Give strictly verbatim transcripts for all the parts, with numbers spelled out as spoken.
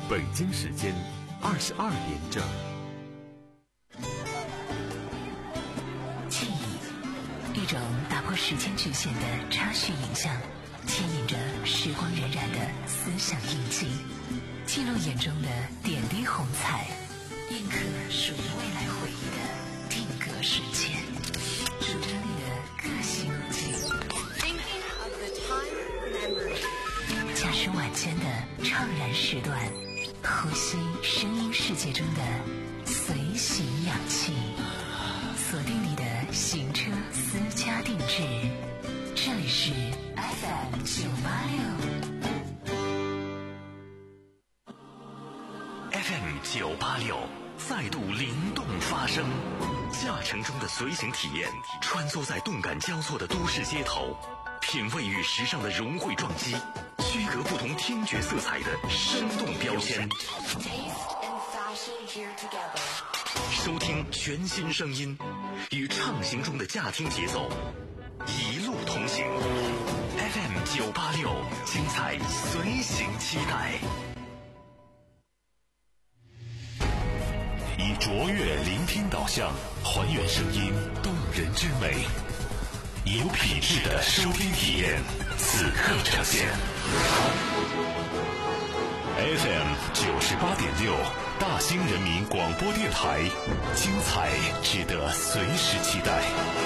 北京时间二十二点整。 记忆，一种打破时间局限的插叙影像，牵引着时光荏苒的思想印记，记录眼中的点滴红彩，印刻属于未来回忆的定格瞬间，主张你的个性路径。驾驶晚间的怅然时段，呼吸声音世界中的随行氧气，锁定你的行车私家定制，这里是 F M 九八六 F M 九八六再度灵动发声，驾乘中的随行体验，穿梭在动感交错的都市街头，品味与时尚的融汇撞击，区隔不同听觉色彩的生动标签，收听全新声音，与畅行中的驾听节奏一路同行。 F M 九八六精彩随行期待， 以卓越聆听导向，还原声音动人之美，有品质的收听体验，此刻呈现。F M 九十八点六，大兴人民广播电台，精彩值得随时期待。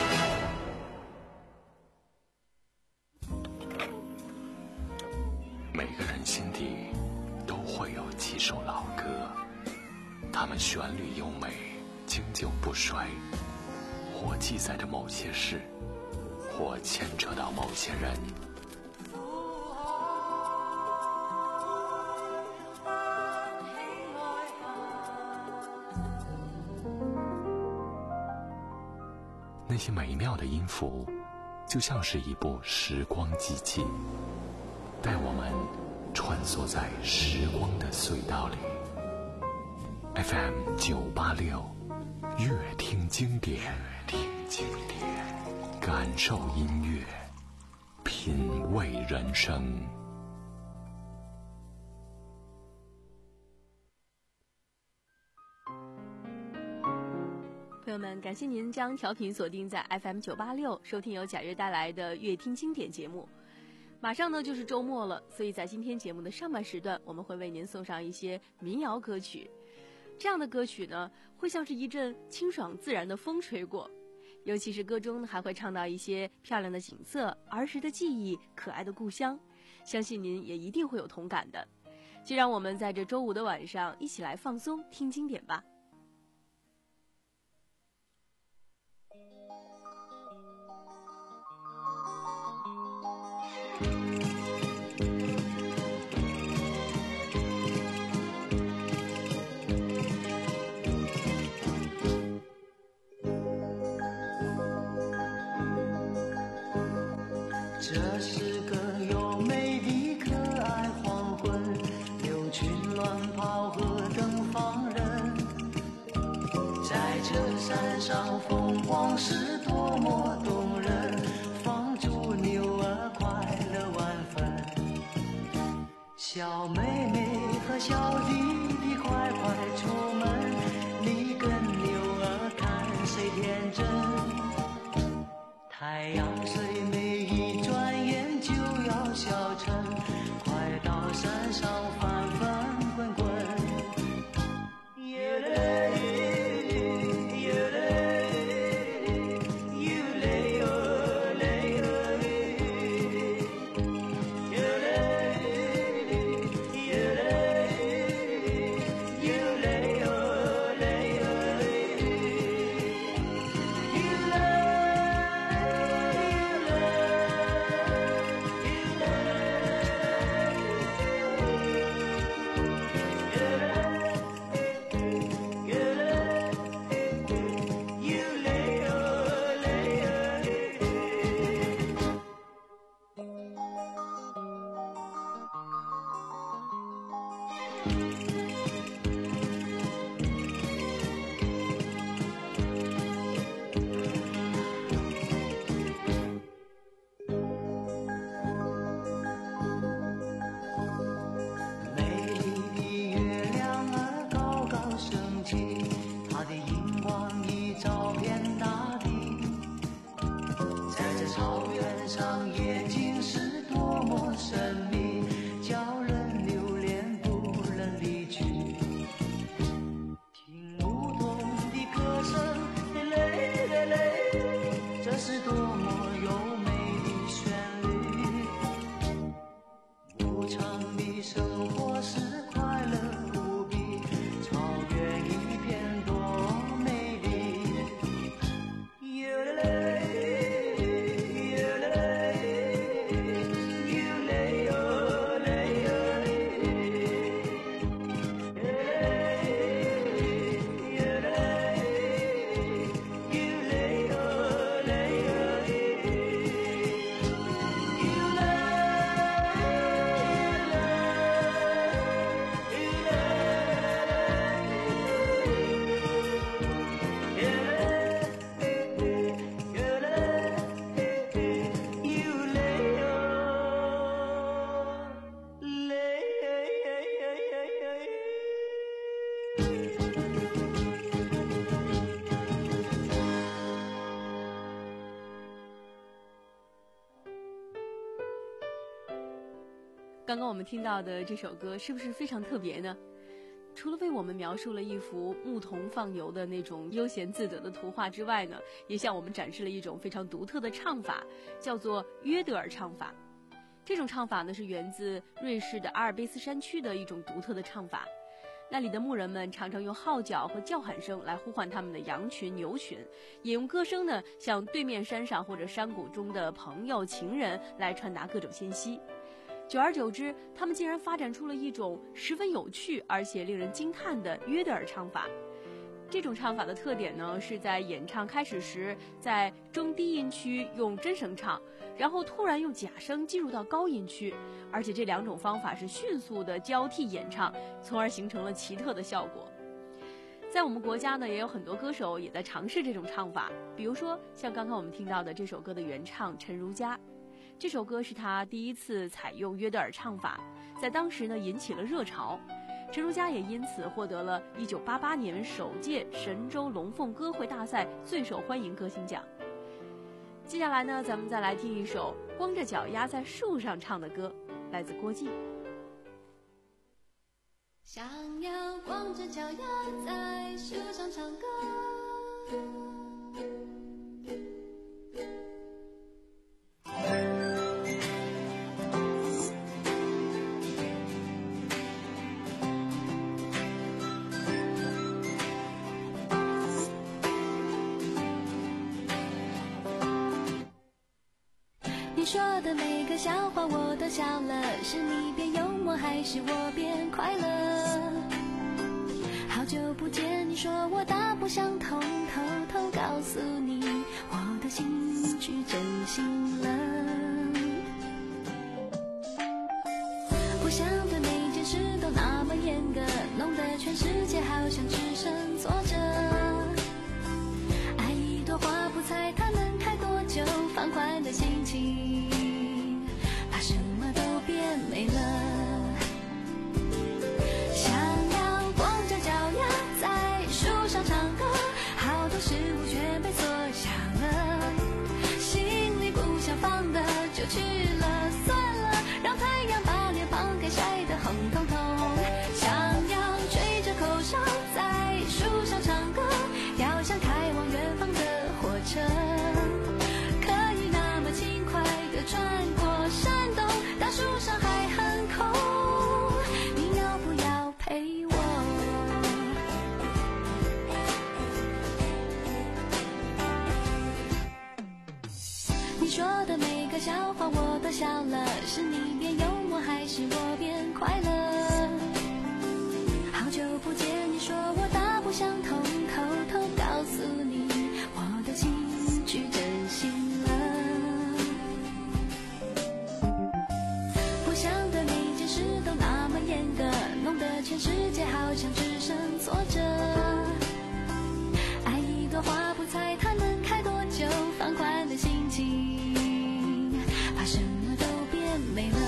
每个人心底都会有几首老歌，它们旋律优美，经久不衰，或记载着某些事，或牵扯到某些人。那些美妙的音符，就像是一部时光机器，带我们穿梭在时光的隧道里。F M 九八六，乐听经典，乐听经典，感受音乐，品味人生。 朋友们，感谢您将调频锁定在 F M 九八六，收听由贾悦带来的乐听经典节目。马上呢就是周末了，所以在今天节目的上半时段，我们会为您送上一些民谣歌曲。这样的歌曲呢，会像是一阵清爽自然的风吹过，尤其是歌中还会唱到一些漂亮的景色、儿时的记忆、可爱的故乡，相信您也一定会有同感的。就让我们在这周五的晚上一起来放松听经典吧。 这是个优美的可爱黄昏，牛群乱跑和等放人，在这山上风光是多么动人，放逐牛儿快乐万分。小妹妹和小弟弟快快出门，你跟牛儿看谁天真，太阳虽美一转眼就要消沉，快到山上翻翻滚滚。美丽的月刚刚我们听到的这首歌是不是非常特别呢？除了为我们描述了一幅牧童放牛的那种悠闲自得的图画之外呢，也向我们展示了一种非常独特的唱法，叫做约德尔唱法。这种唱法呢是源自瑞士的阿尔卑斯山区的一种独特的唱法。那里的牧人们常常用号角和叫喊声来呼唤他们的羊群、牛群，也用歌声呢向对面山上或者山谷中的朋友、情人来传达各种信息。久而久之，他们竟然发展出了一种十分有趣而且令人惊叹的约德尔唱法。这种唱法的特点呢，是在演唱开始时，在中低音区用真声唱，然后突然用假声进入到高音区，而且这两种方法是迅速的交替演唱，从而形成了奇特的效果。在我们国家呢，也有很多歌手也在尝试这种唱法，比如说像刚刚我们听到的这首歌的原唱陈如佳。这首歌是他第一次采用约德尔唱法，在当时呢引起了热潮。陈如佳也因此获得了一九八八年首届神州龙凤歌会大赛最受欢迎歌星奖。接下来呢，咱们再来听一首光着脚丫在树上唱的歌，来自郭靖。 想要光着脚丫在树上唱歌，你说的每个笑话我都笑了，是你变幽默还是我变快乐？好久不见，你说我大不相同，偷偷告诉你我的心去真心了。不想对每件事都那么严格，弄得全世界好像只剩坐着。爱一朵花不猜它能开多久，放宽的心情把什么都变美了。想要光着脚丫在树上唱歌，好多事物全被缩小了，心里不想放的就去了，算了，让太阳把脸庞给晒得红彤彤。想要吹着口哨在树上唱歌，要像开往远方的火车，可以那么轻快地穿过山洞，大树上还很空，你要不要陪我？你说的每个笑话我都笑了，是你变幽默还是我变快乐？好久不见，你说我大不相同，偷偷告诉你我的情去真心了。不想对每件事都那么严格，弄得全世界好像只剩坐着。爱一朵花不猜它能开多久，放宽的心情把什么都变美了。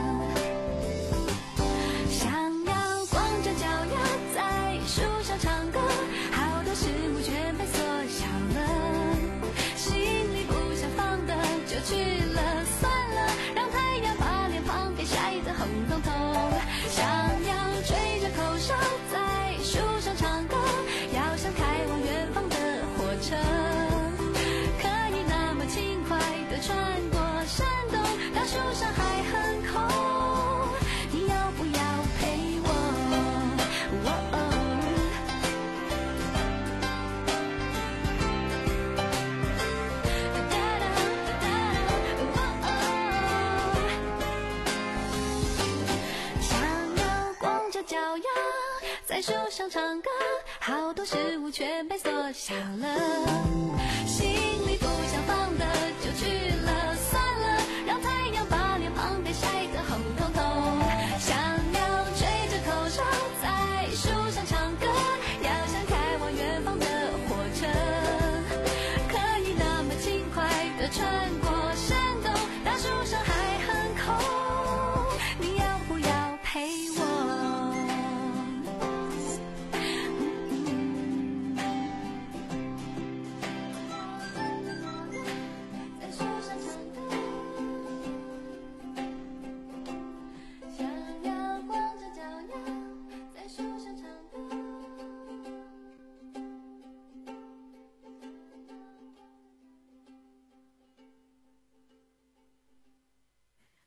想要光着脚丫在树上唱歌，好多事物全被缩小了，心里不想放的就去了，算了，让太阳把脸庞给晒得红彤彤。想要吹着口哨在树上唱歌，要像开往远方的火车，可以那么轻快地穿过山洞，大树上还很空，你要不要陪我？哦哦哒哒哒哒哦哦想要光着脚丫在树上唱歌，好多事物全被缩小了，心里不想放的就去了，算了，让太阳把脸庞给晒得红彤彤。想要吹着口哨在树上唱歌，要像开往远方的火车，可以那么轻快地穿过山洞，大树上还很空，你要不要陪我？嗯嗯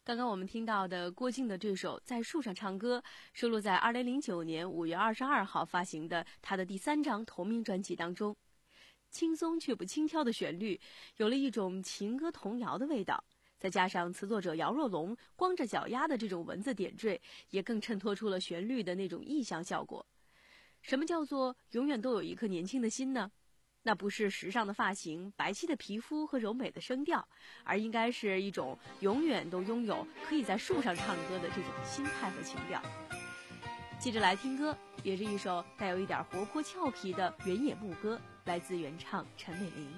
刚刚我们听到的郭靖的这首《在树上唱歌》收录在二零零九年五月二十二号发行的他的第三张同名专辑当中。轻松却不轻佻的旋律，有了一种情歌童谣的味道，再加上词作者姚若龙光着脚丫的这种文字点缀，也更衬托出了旋律的那种意象效果。什么叫做永远都有一颗年轻的心呢？那不是时尚的发型、白皙的皮肤和柔美的声调，而应该是一种永远都拥有可以在树上唱歌的这种心态和情调。接着来听歌，也是一首带有一点活泼俏皮的原野牧歌，来自原唱陈美玲。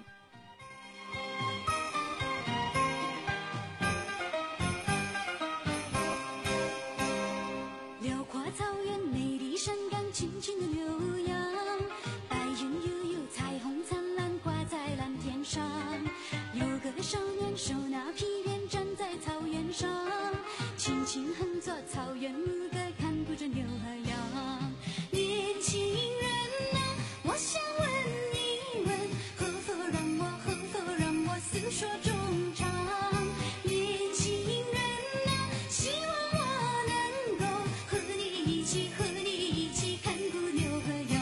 辽阔草原，美丽山岗，轻轻的牛羊，白云悠悠，彩虹灿烂，挂在蓝天上。有个少年手拿皮鞭，站在草原上，轻轻哼作草原牧歌，看顾着牛和羊。年轻人啊，我想问一问，可否让我，可否让我诉说衷肠？年轻人啊，希望我能够和你一起，和你一起看顾牛和羊。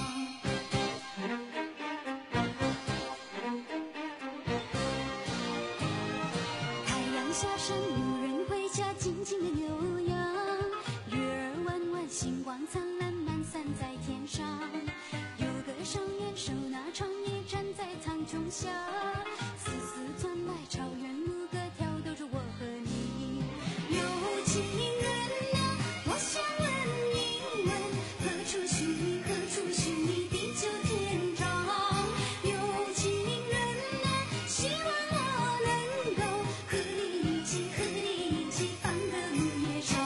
太阳下山，牧人回家，静静的牛羊，月儿弯弯，星光灿烂，满散在天上。有个少年手拿长笛，站在苍穹下，丝丝传来草原牧歌，挑逗着我和你。有情人啊，我想问一问，何处寻觅，何处寻觅地久天长？有情人啊，希望我能够和你一起，和你一起放歌牧野上。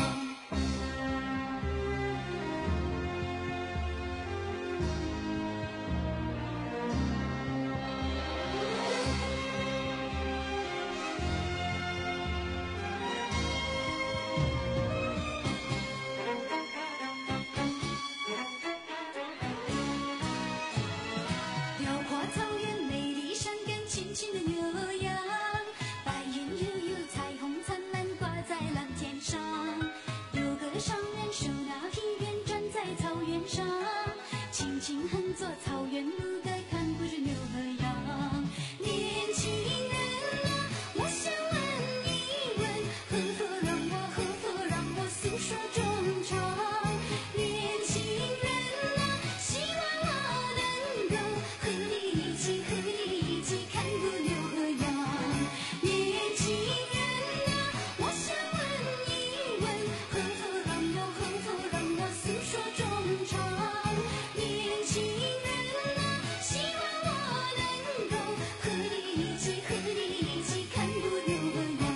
辽阔草原，美丽山岗，轻轻的牛羊，白云悠悠，彩虹灿烂，挂在蓝天上。有个少年手拿皮鞭，站在草原上，轻轻哼作草原牧歌，看顾着牛和羊。年轻人啊，我想问一问，何否让我，何否让我诉说衷肠？年轻人啊，希望我能够和你一起，和你一起看顾牛和羊。年轻人啊，我想问一问，何否让我，何否让我诉说衷肠？年轻人啊，希望我能够和你一起，和你一起看顾牛和羊。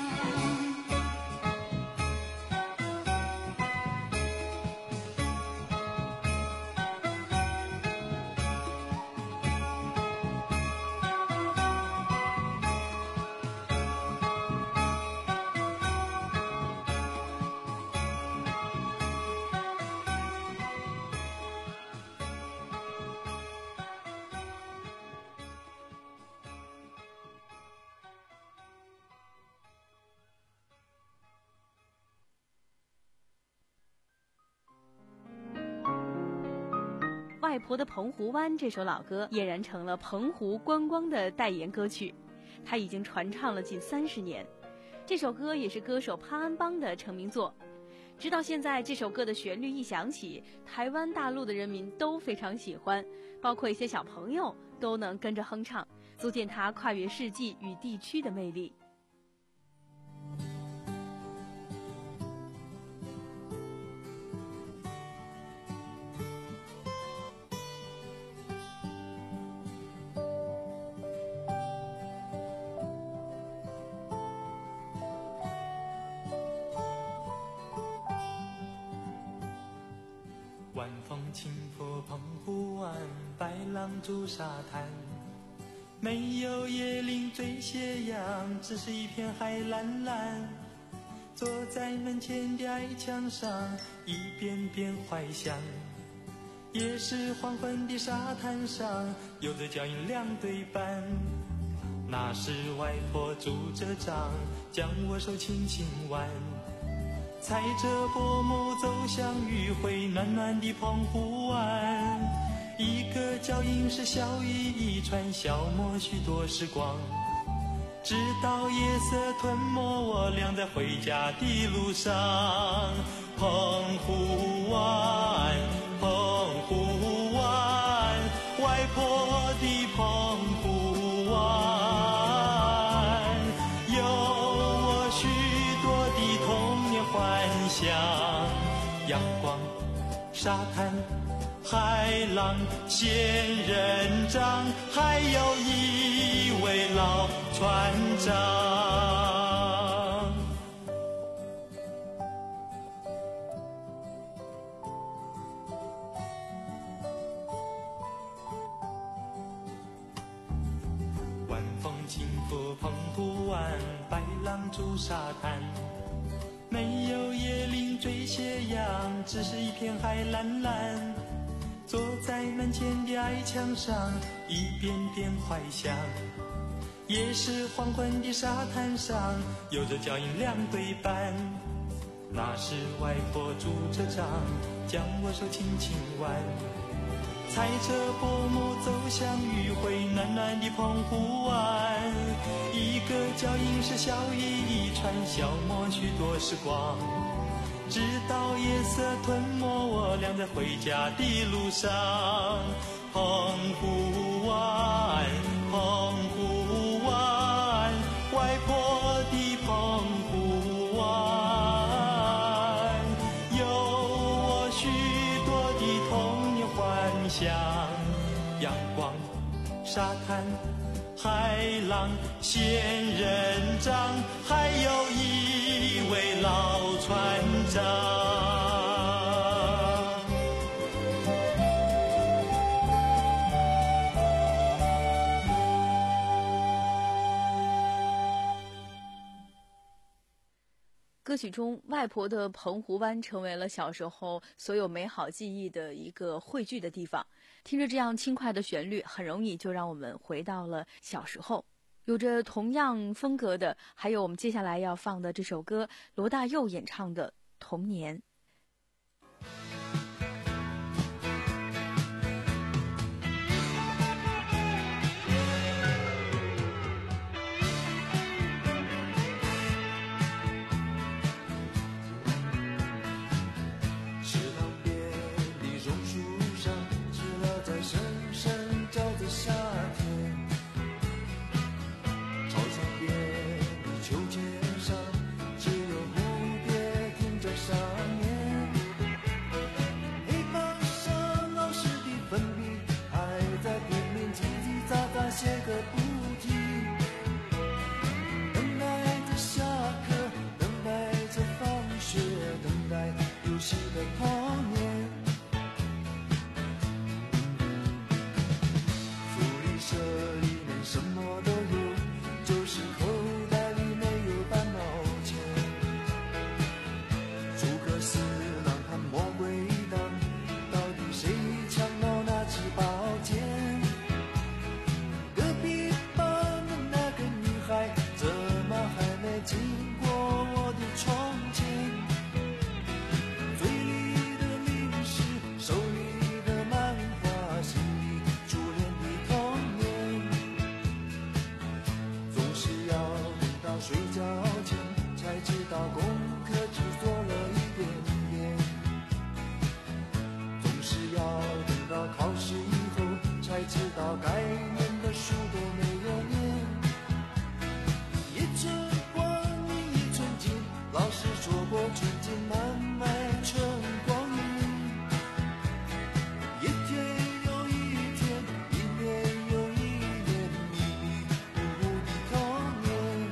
外婆的澎湖湾这首老歌俨然成了澎湖观光的代言歌曲，它已经传唱了近三十年。这首歌也是歌手潘安邦的成名作，直到现在，这首歌的旋律一响起，台湾大陆的人民都非常喜欢，包括一些小朋友都能跟着哼唱，足见它跨越世纪与地区的魅力。 晚风轻拂澎湖湾，白浪逐沙滩，没有椰林缀斜阳，只是一片海蓝蓝。坐在门前的矮墙上，一遍遍怀想。也是黄昏的沙滩上，有着脚印两对半。 那时外婆拄着杖，将我手轻轻挽，踩着薄暮走向余晖暖暖的澎湖湾。一个脚印是笑语一串，消磨许多时光，直到夜色吞没我俩在回家的路上。澎湖湾，澎湖湾，外婆的澎湖湾，有我许多的童年幻想。阳光，沙滩，海浪，仙人掌，还有一位老船长。晚风轻拂澎湖湾，白浪逐沙滩，没有椰林缀斜阳，只是一片海蓝蓝。坐在门前的矮墙上，一遍遍怀想。也是黄昏的沙滩上，有着脚印两对半。那时外婆拄着杖，将我手轻轻挽，踩着薄暮走向余晖暖暖的澎湖湾。一个脚印是笑语一串，消磨许多时光，直到夜色吞没我俩在回家的路上。澎湖湾，澎湖湾，外婆的澎湖湾，有我许多的童年幻想。阳光，沙滩，海浪，仙人掌，还有一位老船长。 歌曲中外婆的澎湖湾成为了小时候所有美好记忆的一个汇聚的地方。听着这样轻快的旋律，很容易就让我们回到了小时候。有着同样风格的还有我们接下来要放的这首歌，罗大佑演唱的《童年》。 写个不停，等待着下课，等待着放学，等待游戏的童年。福利社里面什么都有，就是口袋里没有半毛钱。诸葛四郎和魔鬼党，到底谁抢到那支宝剑？经过我的窗前，嘴里的零食，手里的漫画，心里初恋的童年。总是要等到睡觉前，才知道功课只做了一点点。总是要等到考试以后，才知道该念的书都没有念。一直老师说过纯净慢慢成光阴，一天又一天，一年又一年，迷迷糊糊的童年。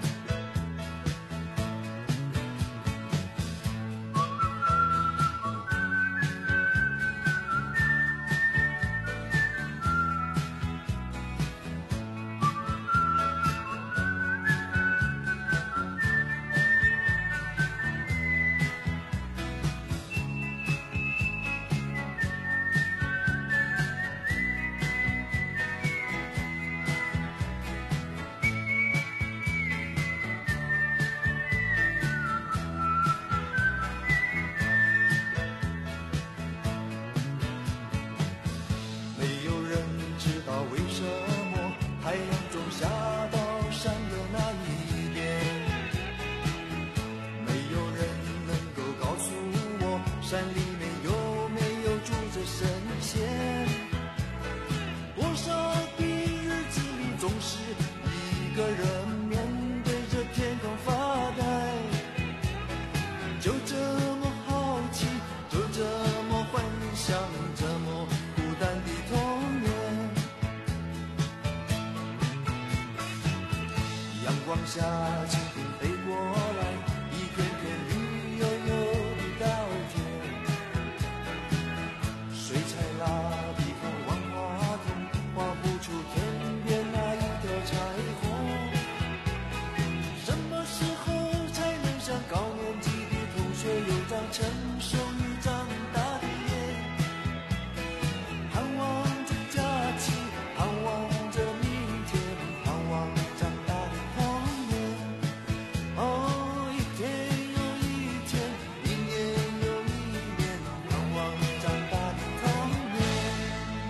下蜻蜓飞过来，一片片绿油油的稻田，水彩蜡笔和万花筒画不出天边那一条彩虹。什么时候才能像高年级的同学有张成熟又长大的脸？盼望着假期，盼望着明天，盼望长大的童年。哦，一天又一天，一年又一年，盼望长大的童年。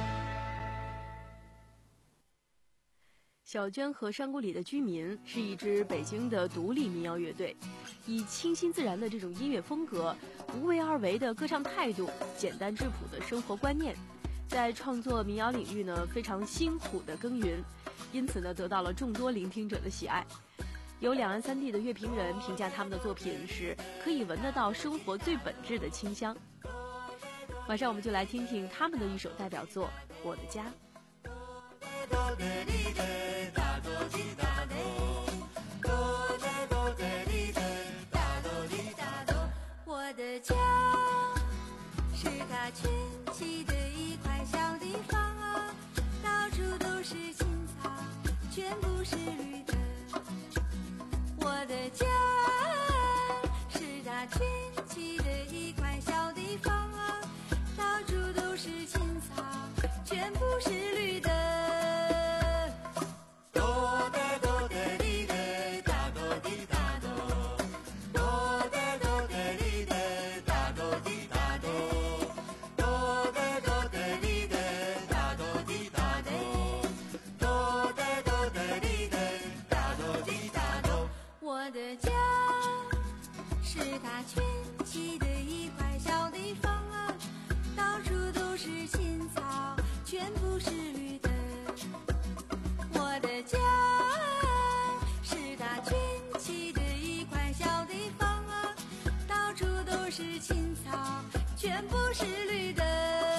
小娟和山谷里的居民是一支北京的独立民谣乐队，以清新自然的这种音乐风格，无为而为的歌唱态度，简单质朴的生活观念，在创作民谣领域呢非常辛苦的耕耘，因此呢得到了众多聆听者的喜爱。有两岸三地的乐评人评价他们的作品时，可以闻得到生活最本质的清香。马上我们就来听听他们的一首代表作《我的家》。 我的家是它群起的一块小地方啊，到处都是青草，全部是绿的。我的家是它群起的一块小地方啊，到处都是青草，全部是绿的。我的家是它群起的一块小地方啊，到处都是青草，全部是绿的。我的家是它群起的一块小地方啊，到处都是青草，全部是绿的。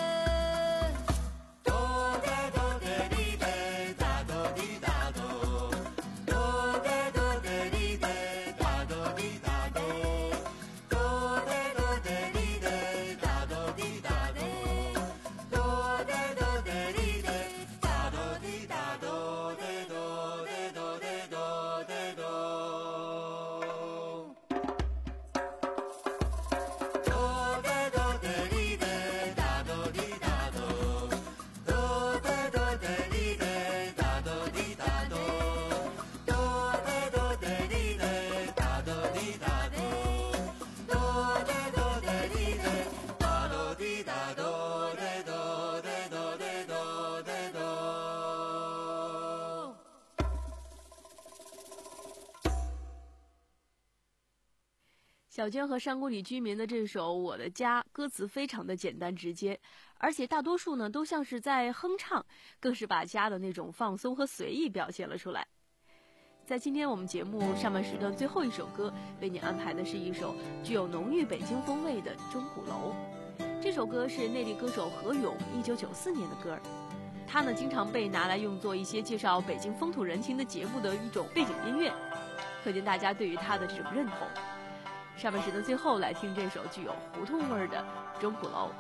小娟和山谷里居民的这首《我的家》歌词非常的简单直接，而且大多数呢都像是在哼唱，更是把家的那种放松和随意表现了出来。在今天我们节目上半时段最后一首歌，为你安排的是一首具有浓郁北京风味的《钟鼓楼》。这首歌是内地歌手何勇一九九四年的歌，它呢经常被拿来用作一些介绍北京风土人情的节目的一种背景音乐，可见大家对于它的这种认同。上半时的最后，来听这首具有胡同味的《钟鼓楼》。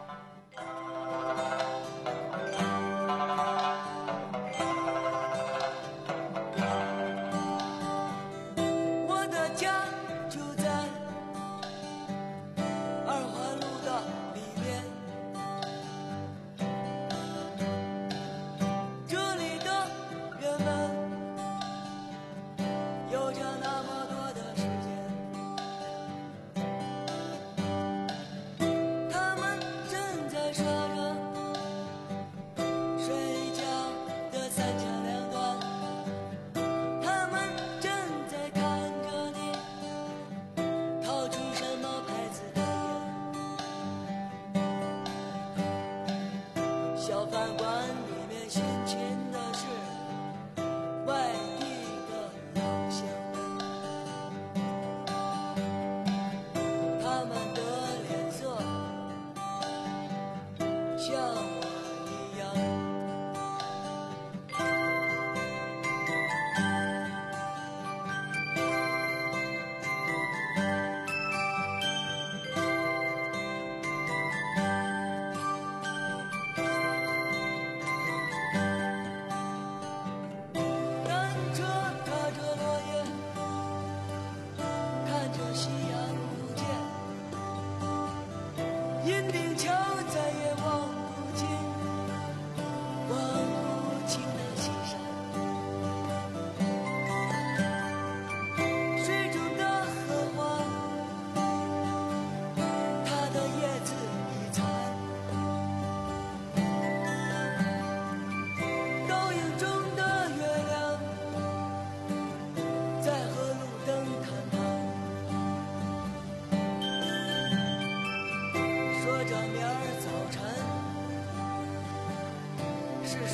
我的家就在二环路的里面，这里的人们有着那么多的时间。小饭馆里面辛勤的是外地的老乡，他们的脸色像我一样。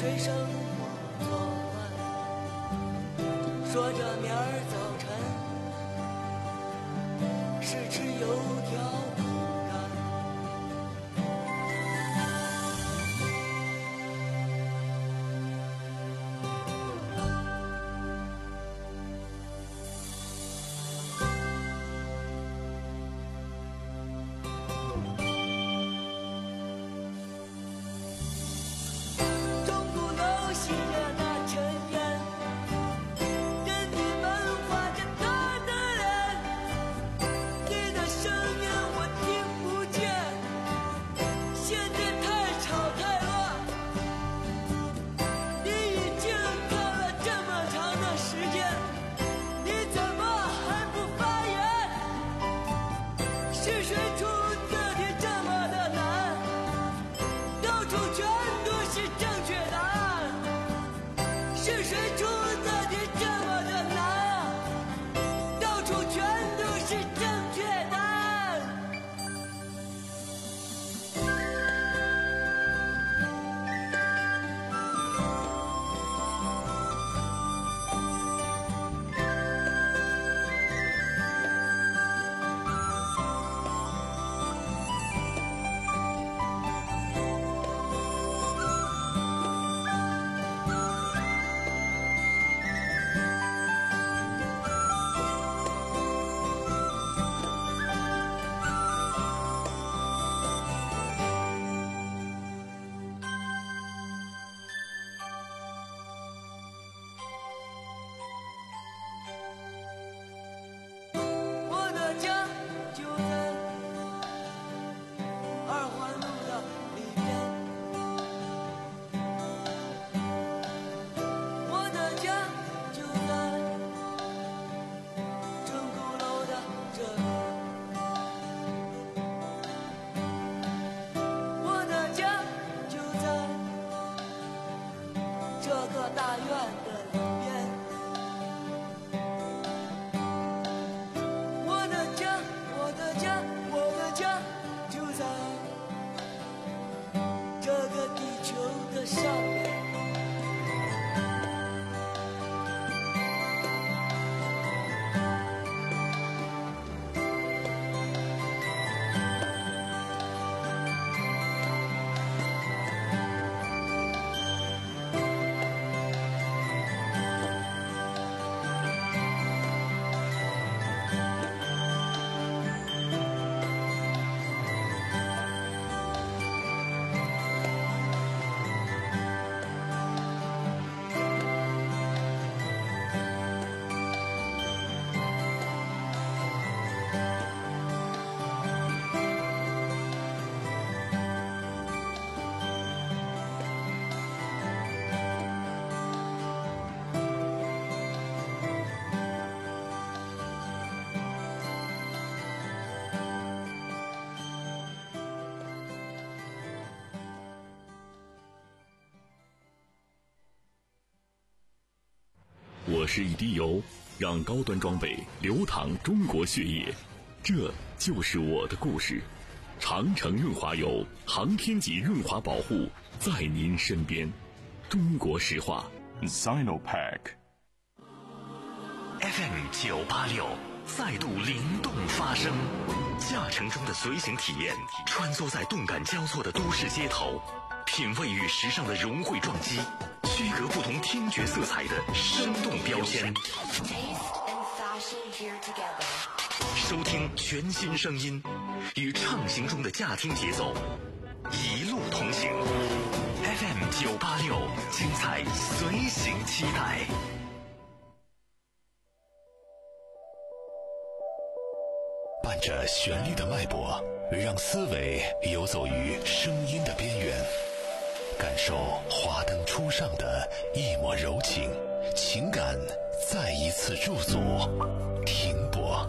水生活做饭，说着明儿早晨是吃油条不干。 我是一滴油，让高端装备流淌中国血液，这就是我的故事。长城润滑油，航天级润滑保护，在您身边。中国石化 Sinopec F M 九八六再度灵动发声，驾乘中的随行体验，穿梭在动感交错的都市街头，品味与时尚的融汇撞击，区隔不同听觉色彩的生动标签。收听全新声音，与畅行中的驾听节奏，一路同行。F M 九八六，精彩随行期待。 伴着旋律的脉搏，让思维游走于声音的边缘，感受华灯初上的一抹柔情，情感再一次驻足停泊。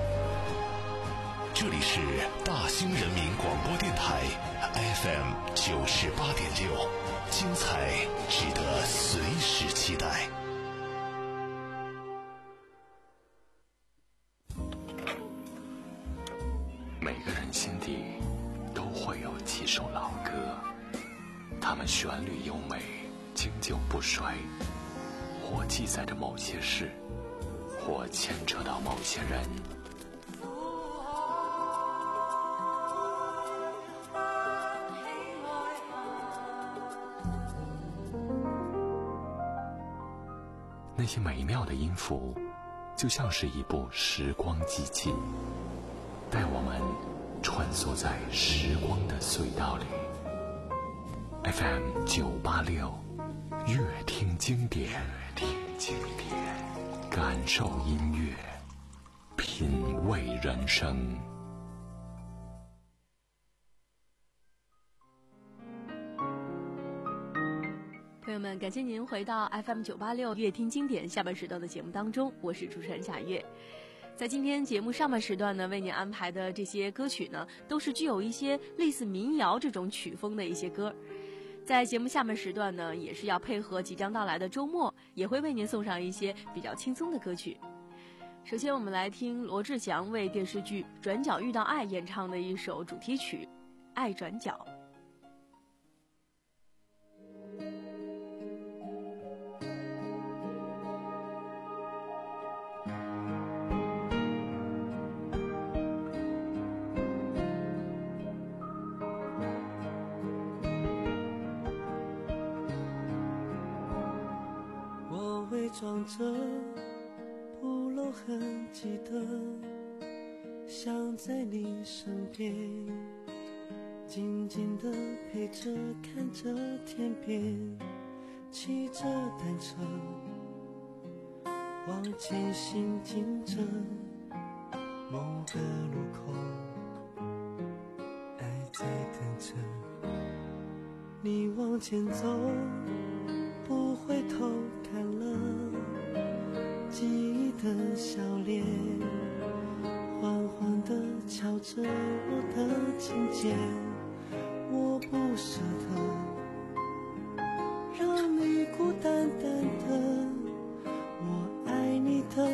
这里是大兴人民广播电台 F M 九十八点六，精彩值得随时期待。 每个人心底都会有几首老歌，它们旋律优美， 经久不衰，或记载着某些事，或牵扯到某些人。那些美妙的音符，就像是一部时光机器，带我们穿梭在时光的隧道里。F M 九八六，乐听经典，乐听经典，感受音乐，品味人生。 朋友们，感谢您回到 F M 九八六乐听经典下半时段的节目当中，我是主持人贾月。在今天节目上半时段呢，为您安排的这些歌曲呢，都是具有一些类似民谣这种曲风的一些歌。在节目下半时段呢，也是要配合即将到来的周末，也会为您送上一些比较轻松的歌曲。首先我们来听罗志祥为电视剧《转角遇到爱》演唱的一首主题曲《爱转角》。 装着不露痕迹的，想在你身边，静静地陪着，看着天边，骑着单车往前行进着，某个路口，爱在等着你往前走，不回头看了记忆的笑脸，缓缓地敲着我的琴键，我不舍得让你孤单单的，我爱你的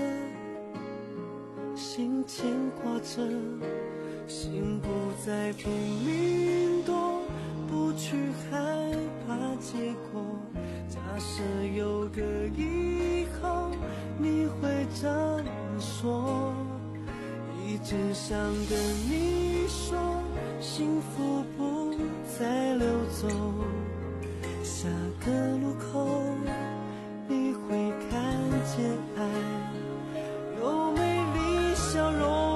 心牵挂着，心不再拼命躲，不去害怕结果，假设有个以后你会这么说，一直想跟你说幸福不再溜走，下个路口你会看见爱有美丽笑容，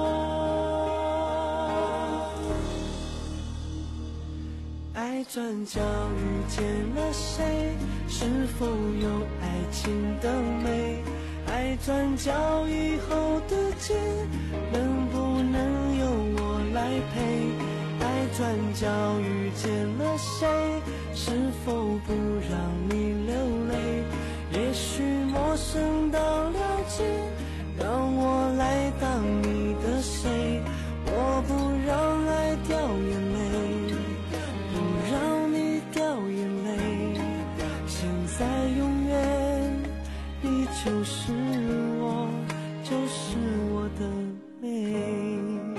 爱转角遇见了谁，是否有爱情的美，爱转角以后的街，能不能由我来陪，爱转角遇见了谁，是否不让你流泪，也许陌生到了解，让我来当你的谁，我不让爱掉眼泪，不让你掉眼泪，现在永远你就是我，就是我的美。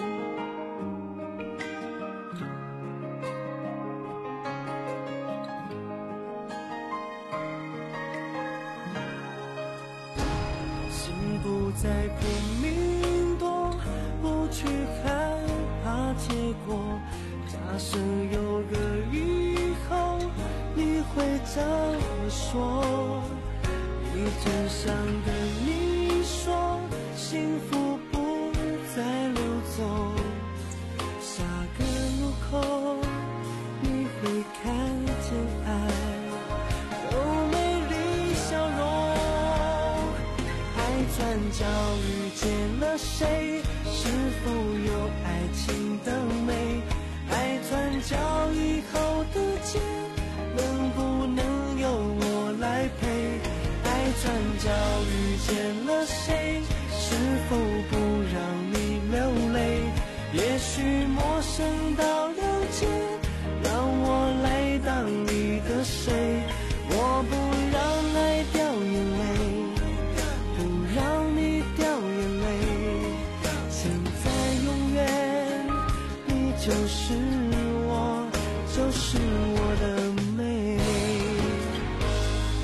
心不再拼命躲，不去害怕结果，假设有个以后你会这么说，一直想跟你说幸福不再溜走，下个路口你会看见爱有美丽笑容，爱转角遇见了谁，是否有爱情的美，爱转角以后的街，能不能由我来陪，爱转角遇见了谁，是否不让你流泪，也许陌生到了解，让我来当你的谁，我不让爱掉眼泪，不让你掉眼泪，现在永远你就是我，就是我的美。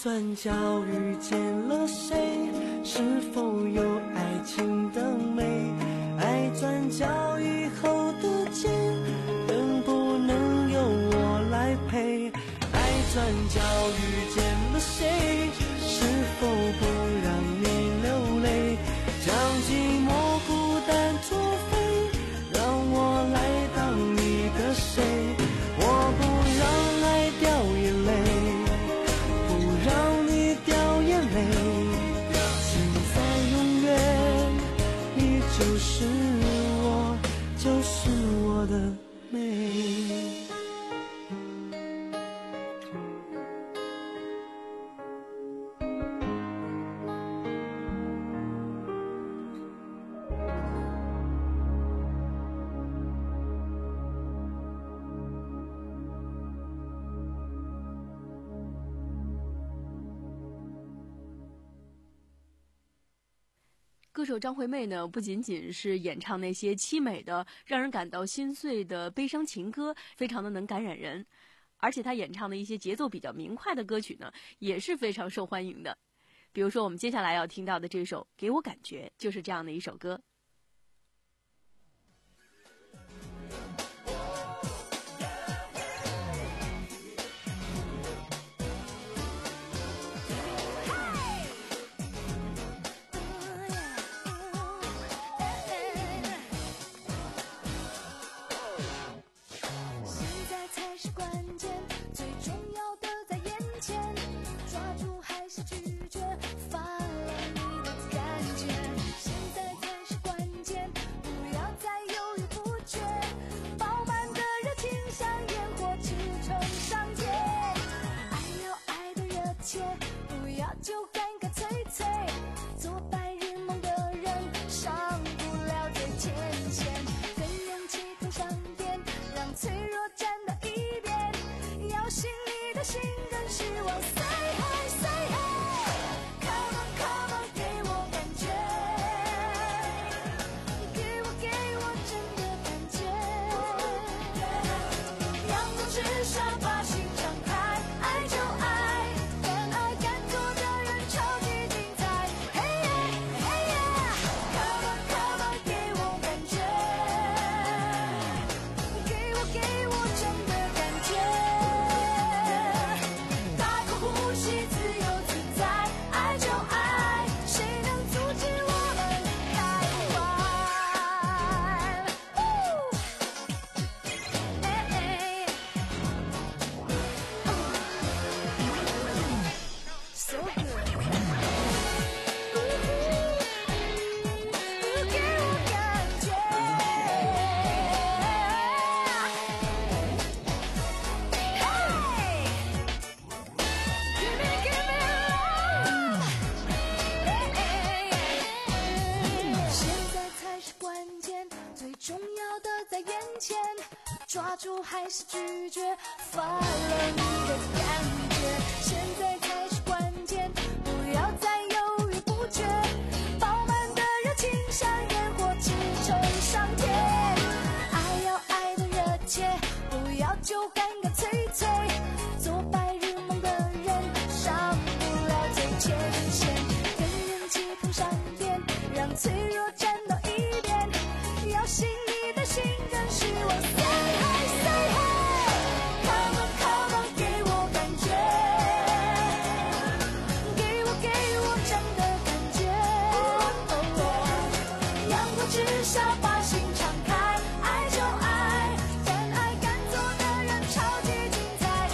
转角遇见了谁？是否有爱情的美？爱转角以后的街，能不能由我来陪？爱转角遇见了谁？是否不让你流泪？将寂寞孤单作废，让我来当你的谁？我不让爱掉眼泪，不让你掉眼泪，现在永远，你就是我，就是我的美。 歌手张惠妹呢，不仅仅是演唱那些凄美的、让人感到心碎的悲伤情歌，非常的能感染人，而且她演唱的一些节奏比较明快的歌曲呢，也是非常受欢迎的。比如说我们接下来要听到的这首《给我感觉》，就是这样的一首歌。 抓住还是拒绝，发了你的感觉，现在才是关键，不要再犹豫不决，饱满的热情像烟火直冲上天，爱要爱的热切，不要就干干脆脆，做白日梦的人上不了最前线，跟人气碰上边，让脆弱站到一边，要信你的信任是我。爱就爱，敢爱敢做的人超级精彩。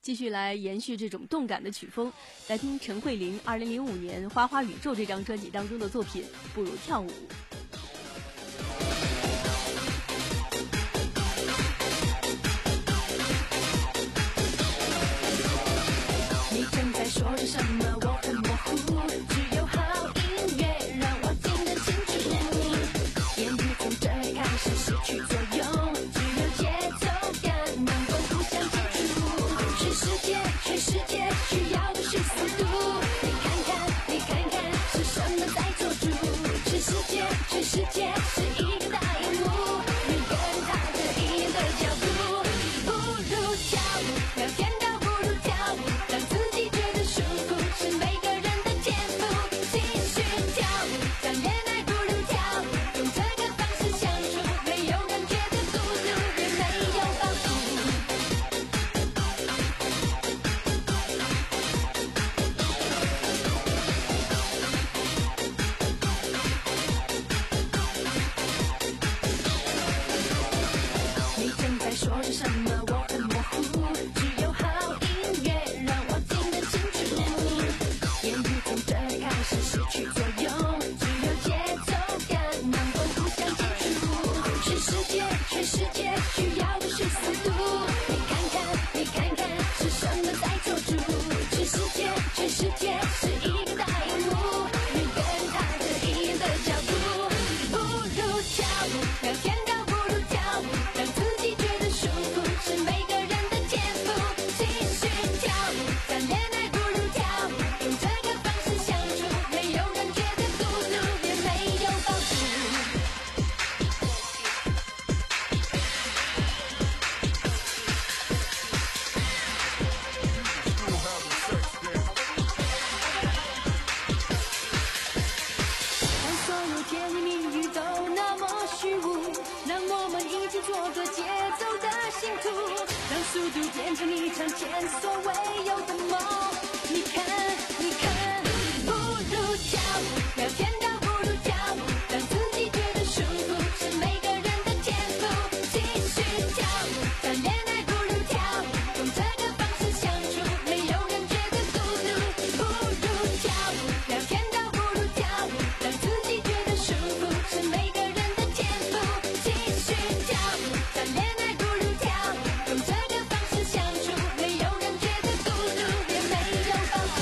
继续来延续这种动感的曲风，来听陈慧琳二零零五年《花花宇宙》这张专辑当中的作品《不如跳舞》。 你正在说着什么？我很模糊，只有好音乐让我听得清楚。言语从这里开始失去作用，只有节奏感能够互相接触。全世界，全世界需要的是速度。你看看，你看看，是什么在做主？全世界，全世界是一个大荧幕，每个人踏着一样的脚步。不如跳舞，聊天倒不如跳舞，让自己觉得舒服是每个人的天赋。继续跳舞，谈恋爱不如跳舞，用这个方式相处，没有人觉得孤独，也没有包袱。你正在说着什么？我很模糊，只有好音乐让我听得清楚。言语从这里开始失去作用，只有节奏感能够互相接触。全世界，全世界需要的是速度。你看看，你看看，是什么在做主？全世界，全世界是一个大荧幕，每个人踏着一样的脚步。不如跳舞，聊天倒不如跳舞，让自己觉得舒服是每个人的天赋。继续跳舞，谈恋爱不如跳舞，用这个方式相处，没有人觉得孤独，也没有包袱。当所有甜言蜜语都那么虚无，让我们一起做个节奏的信徒，让速度变成一场前所未有的梦。你看，你看，不如跳舞，聊天倒不如跳舞，让自己觉得舒服是每个人的天赋。继续跳舞，谈恋爱不如跳舞，用这个方式相处，没有人觉得孤独。不如跳舞，聊天倒不如跳舞，让自己觉得舒服是每个人的天赋。继续跳舞，谈恋爱不如跳舞，用这个方式相处，没有人觉得孤独，也没有包袱。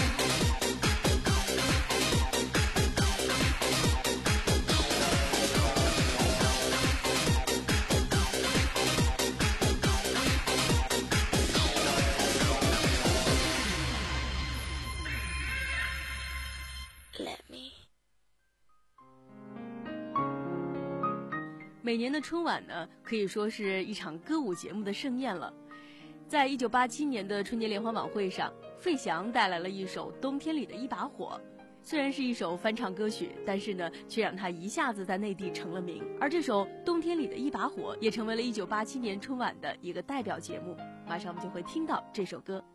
每年的春晚呢，可以说是一场歌舞节目的盛宴了。在一九八七年的春节联欢晚会上，费翔带来了一首《冬天里的一把火》。虽然是一首翻唱歌曲，但是呢，却让他一下子在内地成了名。而这首《冬天里的一把火》也成为了一九八七年春晚的一个代表节目。马上我们就会听到这首歌。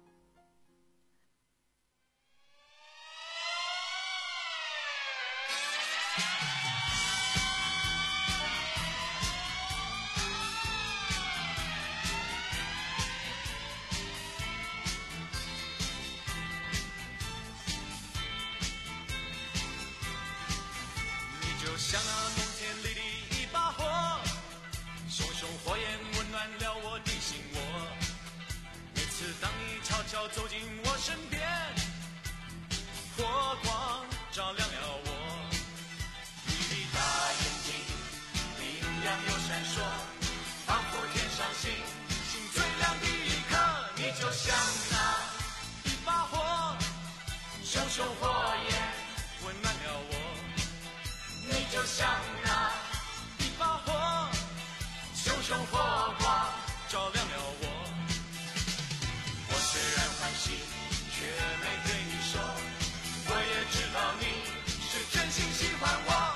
像那冬天里的一把火，熊熊火焰温暖了我的心窝。每次当你悄悄走进我身边，火光照亮了我。你的大眼睛明亮又闪烁，仿佛天上星星最亮的一颗。你就像那一把火，熊熊火焰温暖了我。你就像那一把火，熊熊火光照亮了我。我虽然欢喜，却没对你说，我也知道你是真心喜欢我。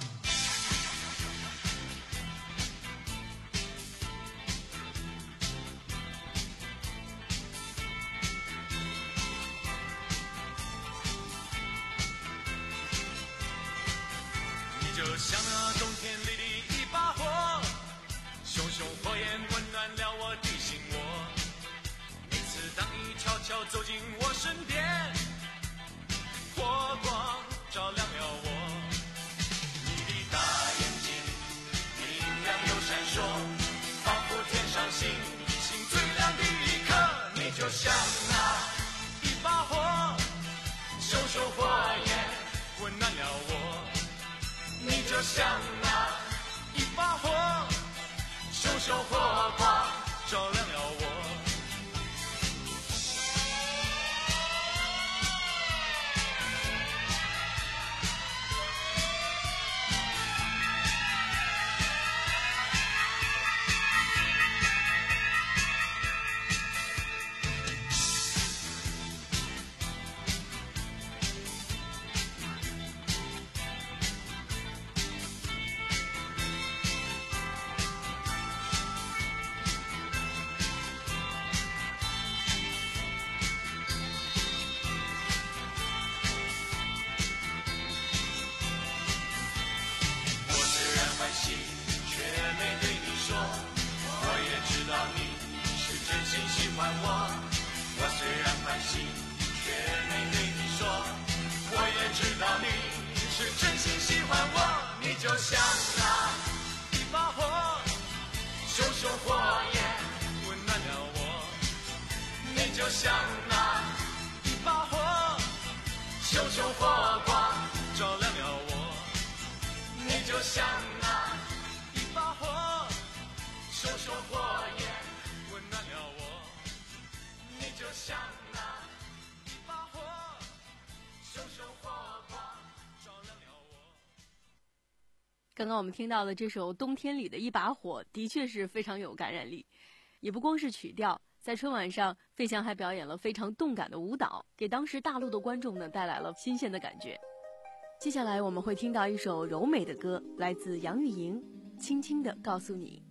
就像那冬天里的一把火，熊熊火焰温暖了我的心窝。每次当悄走进我身边，火光照亮了我。你的大眼睛明亮又闪烁，仿佛天上星星最亮的一颗。你就像那一把火，熊熊火焰温暖了我。你就像那一把火，熊熊火光照亮了我。 刚刚我们听到的这首《冬天里的一把火》的确是非常有感染力，也不光是曲调，在春晚上，费翔还表演了非常动感的舞蹈，给当时大陆的观众呢带来了新鲜的感觉。接下来我们会听到一首柔美的歌，来自杨钰莹，《轻轻地告诉你》。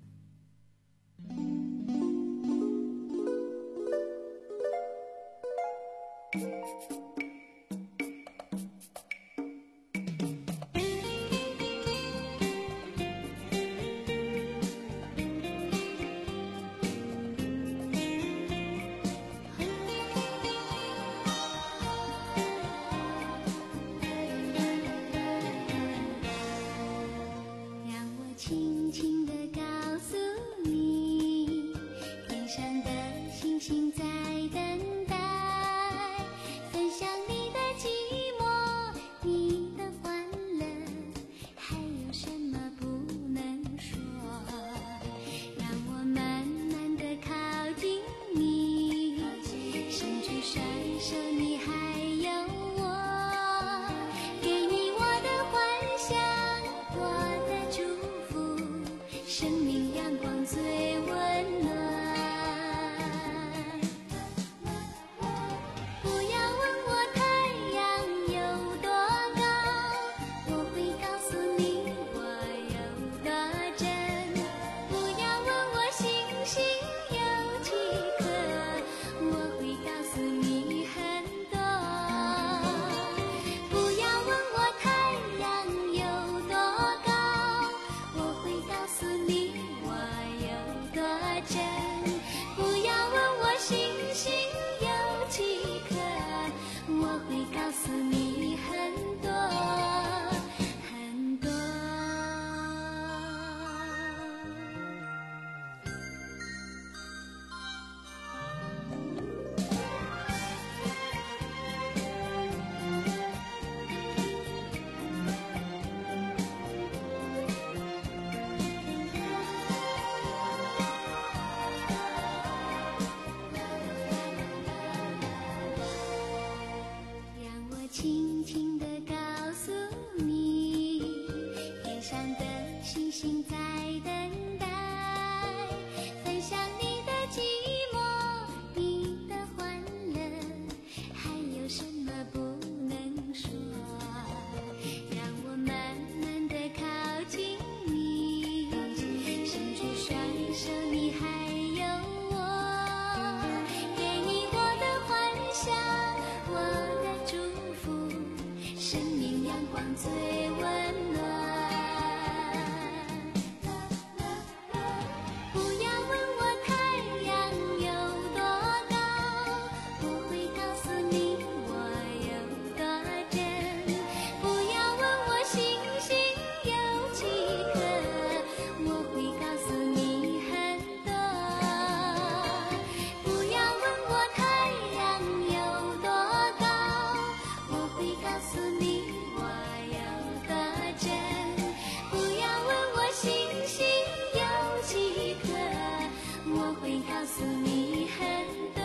诉你很多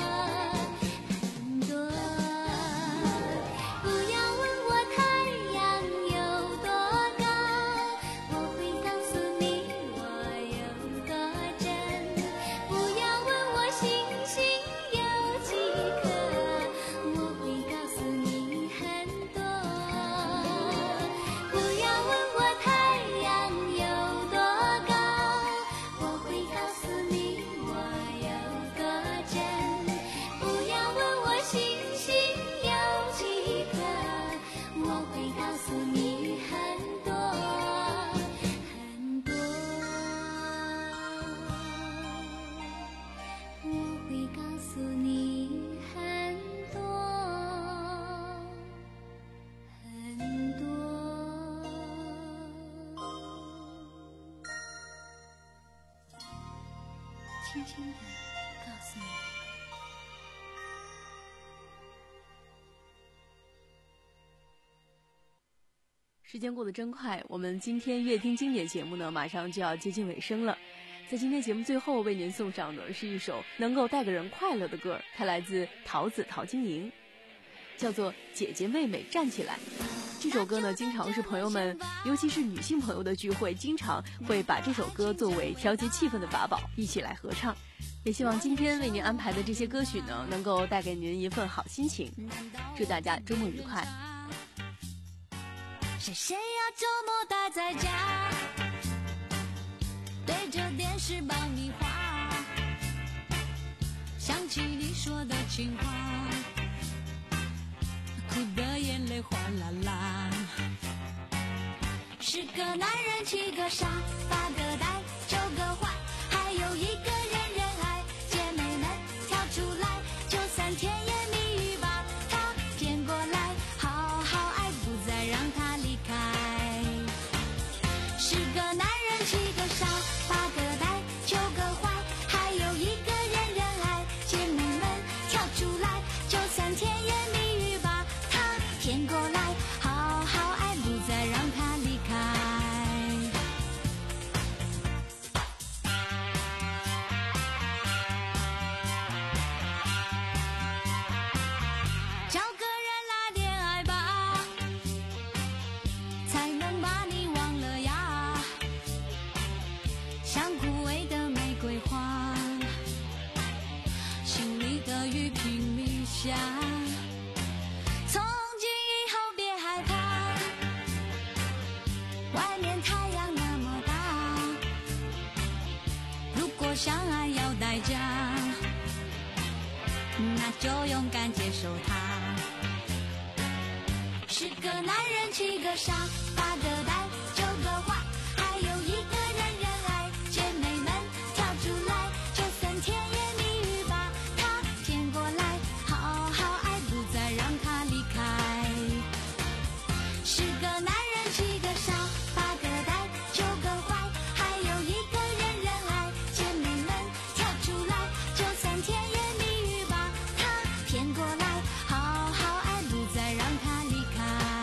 很多。不要问我太阳有多高，我会告诉你我有多真。不要问我星星有几颗，我会告诉你很多。不要问我太阳有多高，我会告诉你我有多真。不要问我星星有几颗，我会告诉你很多很多。我会告诉你很多很多。轻轻地告诉你。 时间过得真快，我们今天乐听经典节目呢，马上就要接近尾声了。在今天节目最后为您送上的是一首能够带给人快乐的歌，它来自桃子陶晶莹，叫做《姐姐妹妹站起来》。这首歌呢，经常是朋友们，尤其是女性朋友的聚会，经常会把这首歌作为调节气氛的法宝，一起来合唱。也希望今天为您安排的这些歌曲呢，能够带给您一份好心情。祝大家周末愉快。 谁谁呀，周末待在家，对着电视爆米花，想起你说的情话，哭的眼泪哗啦啦。十个男人七个傻，八个呆九个坏，还有一个人人爱。姐妹们跳出来，就算甜言蜜语把他骗过来，好好爱，不再让他离开。十个男人七个傻，八个呆九个坏，还有一个人人爱。姐妹们跳出来，就算甜言蜜语把他骗过来，好好爱，不再让他离开。找个人来恋爱吧，才能把你忘了呀。像枯萎的玫瑰花，心里的雨拼命下。从今以后别害怕，外面太阳那么大。如果相爱要代价，那就勇敢接受它。十个男人七个傻，八个呆九个坏，还有一个人人爱。姐妹们跳出来，就算甜言蜜语把他骗过来，好好爱，不再让他离开。十个男人七个傻，八个呆九个坏，还有一个人人爱。姐妹们跳出来，就算甜言蜜语把他骗过来，好好爱，不再让他离开。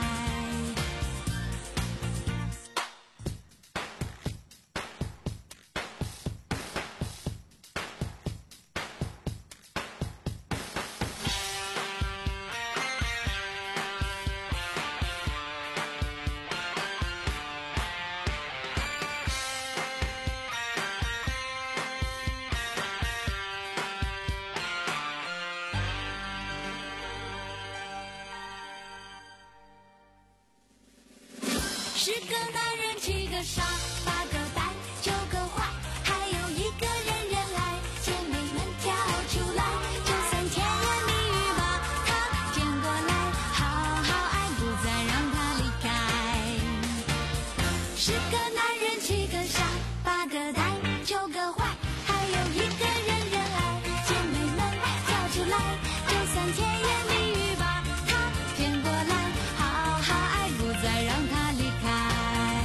十个男人七个傻，八个呆九个坏，还有一个人人爱。姐妹们跳出来，就算甜言蜜语把他骗过来，好好爱，不再让他离开。十个男人七个傻，八个呆九个坏，还有一个人人爱。姐妹们跳出来，就算甜言蜜语把他骗过来，好好爱，不再让他离开。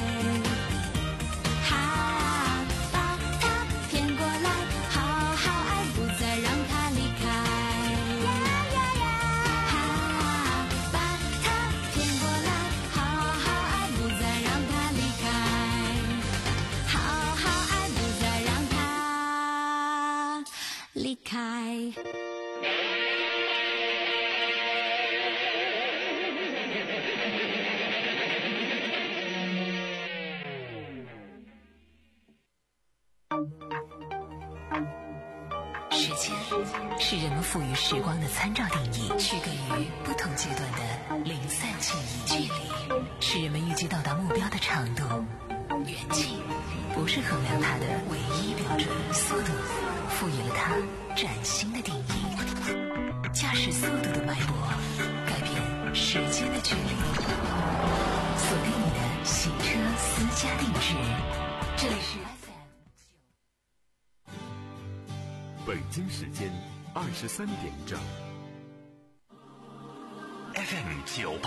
离开。 时间是人们赋予时光的参照定义，区隔于不同阶段的零散记忆。距离是人们预计到达目标的长度，远近不是衡量它的唯一标准，速度赋予了它崭新的定义。驾驶速度的脉搏，改变时间的距离。锁定你的行车私家定制，这里是 F M。 北京时间二十三点整。 F M 九八。